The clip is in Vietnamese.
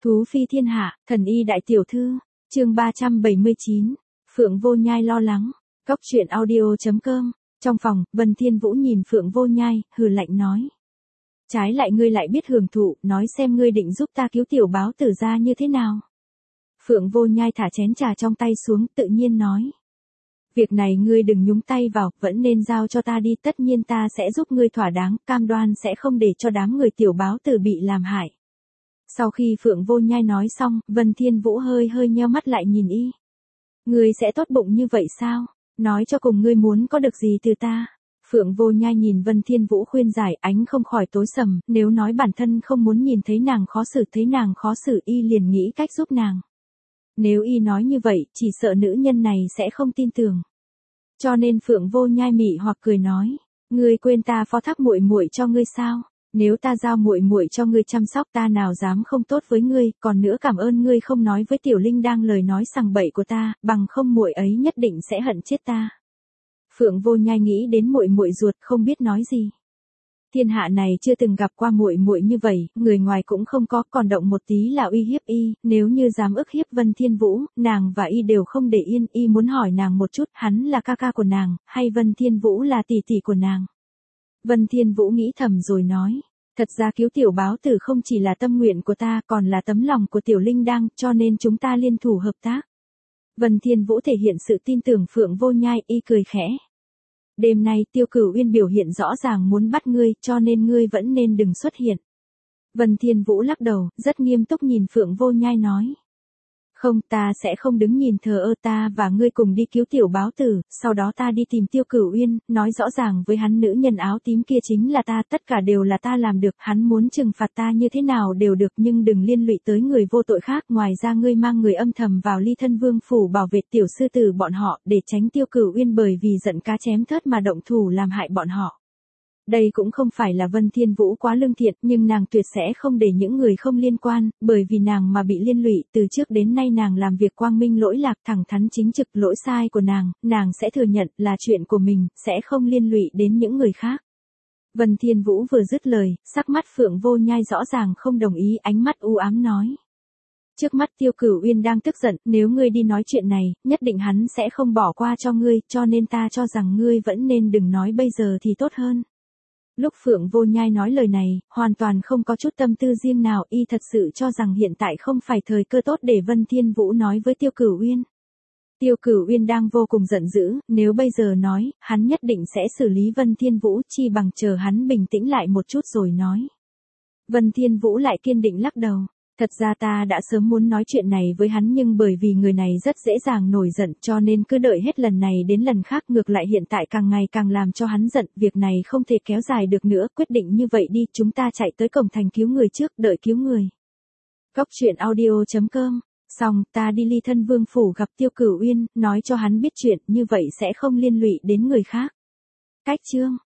Thú phi thiên hạ, thần y đại tiểu thư, chương 379, Phượng Vô Nhai lo lắng, Cóc truyện audio.com, trong phòng, Vân Thiên Vũ nhìn Phượng Vô Nhai, hừ lạnh nói. Trái lại ngươi lại biết hưởng thụ, nói xem ngươi định giúp ta cứu tiểu báo tử ra như thế nào. Phượng Vô Nhai thả chén trà trong tay xuống, tự nhiên nói. Việc này ngươi đừng nhúng tay vào, vẫn nên giao cho ta đi, tất nhiên ta sẽ giúp ngươi thỏa đáng, cam đoan sẽ không để cho đám người tiểu báo tử bị làm hại. Sau khi Phượng Vô Nhai nói xong, Vân Thiên Vũ hơi nheo mắt lại nhìn y. Ngươi sẽ tốt bụng như vậy sao? Nói cho cùng ngươi muốn có được gì từ ta? Phượng Vô Nhai nhìn Vân Thiên Vũ khuyên giải, ánh không khỏi tối sầm, nếu nói bản thân không muốn nhìn thấy nàng khó xử y liền nghĩ cách giúp nàng. Nếu y nói như vậy, chỉ sợ nữ nhân này sẽ không tin tưởng. Cho nên Phượng Vô Nhai mị hoặc cười nói, ngươi quên ta phó thác muội muội cho ngươi sao? Nếu ta giao muội muội cho ngươi chăm sóc, ta nào dám không tốt với ngươi, còn nữa cảm ơn ngươi không nói với Tiểu Linh đang lời nói sằng bậy của ta, bằng không muội ấy nhất định sẽ hận chết ta. Phượng Vô Nhai nghĩ đến muội muội ruột, không biết nói gì. Thiên hạ này chưa từng gặp qua muội muội như vậy, người ngoài cũng không có, còn động một tí là uy hiếp y, nếu như dám ức hiếp Vân Thiên Vũ, nàng và y đều không để yên, y muốn hỏi nàng một chút, hắn là ca ca của nàng, hay Vân Thiên Vũ là tỷ tỷ của nàng. Vân Thiên Vũ nghĩ thầm rồi nói, thật ra cứu tiểu báo tử không chỉ là tâm nguyện của ta, còn là tấm lòng của Tiểu Linh đang, cho nên chúng ta liên thủ hợp tác. Vân Thiên Vũ thể hiện sự tin tưởng Phượng Vô Nhai, y cười khẽ. Đêm nay Tiêu Cửu Uyên biểu hiện rõ ràng muốn bắt ngươi, cho nên ngươi vẫn nên đừng xuất hiện. Vân Thiên Vũ lắc đầu, rất nghiêm túc nhìn Phượng Vô Nhai nói. Không, ta sẽ không đứng nhìn thờ ơ, ta và ngươi cùng đi cứu tiểu báo tử, sau đó ta đi tìm Tiêu Cửu Uyên, nói rõ ràng với hắn nữ nhân áo tím kia chính là ta, tất cả đều là ta làm được, hắn muốn trừng phạt ta như thế nào đều được, nhưng đừng liên lụy tới người vô tội khác, ngoài ra ngươi mang người âm thầm vào Ly Thân Vương phủ bảo vệ tiểu sư tử bọn họ, để tránh Tiêu Cửu Uyên bởi vì giận cá chém thớt mà động thủ làm hại bọn họ. Đây cũng không phải là Vân Thiên Vũ quá lương thiện, nhưng nàng tuyệt sẽ không để những người không liên quan, bởi vì nàng mà bị liên lụy, từ trước đến nay nàng làm việc quang minh lỗi lạc, thẳng thắn chính trực, lỗi sai của nàng sẽ thừa nhận là chuyện của mình, sẽ không liên lụy đến những người khác. Vân Thiên Vũ vừa dứt lời, sắc mắt Phượng Vô Nhai rõ ràng không đồng ý, ánh mắt u ám nói. Trước mắt Tiêu Cửu Uyên đang tức giận, nếu ngươi đi nói chuyện này, nhất định hắn sẽ không bỏ qua cho ngươi, cho nên ta cho rằng ngươi vẫn nên đừng nói bây giờ thì tốt hơn. Lúc Phượng Vô Nhai nói lời này, hoàn toàn không có chút tâm tư riêng nào, y thật sự cho rằng hiện tại không phải thời cơ tốt để Vân Thiên Vũ nói với Tiêu Cửu Uyên. Tiêu Cửu Uyên đang vô cùng giận dữ, nếu bây giờ nói, hắn nhất định sẽ xử lý Vân Thiên Vũ, chi bằng chờ hắn bình tĩnh lại một chút rồi nói. Vân Thiên Vũ lại kiên định lắc đầu. Thật ra ta đã sớm muốn nói chuyện này với hắn, nhưng bởi vì người này rất dễ dàng nổi giận, cho nên cứ đợi hết lần này đến lần khác, ngược lại hiện tại càng ngày càng làm cho hắn giận, việc này không thể kéo dài được nữa, quyết định như vậy đi, chúng ta chạy tới cổng thành cứu người trước, đợi cứu người. Cóc truyện audio.com, xong, ta đi Ly Thân Vương phủ gặp Tiêu Cửu Uyên, nói cho hắn biết chuyện, như vậy sẽ không liên lụy đến người khác. Cách chương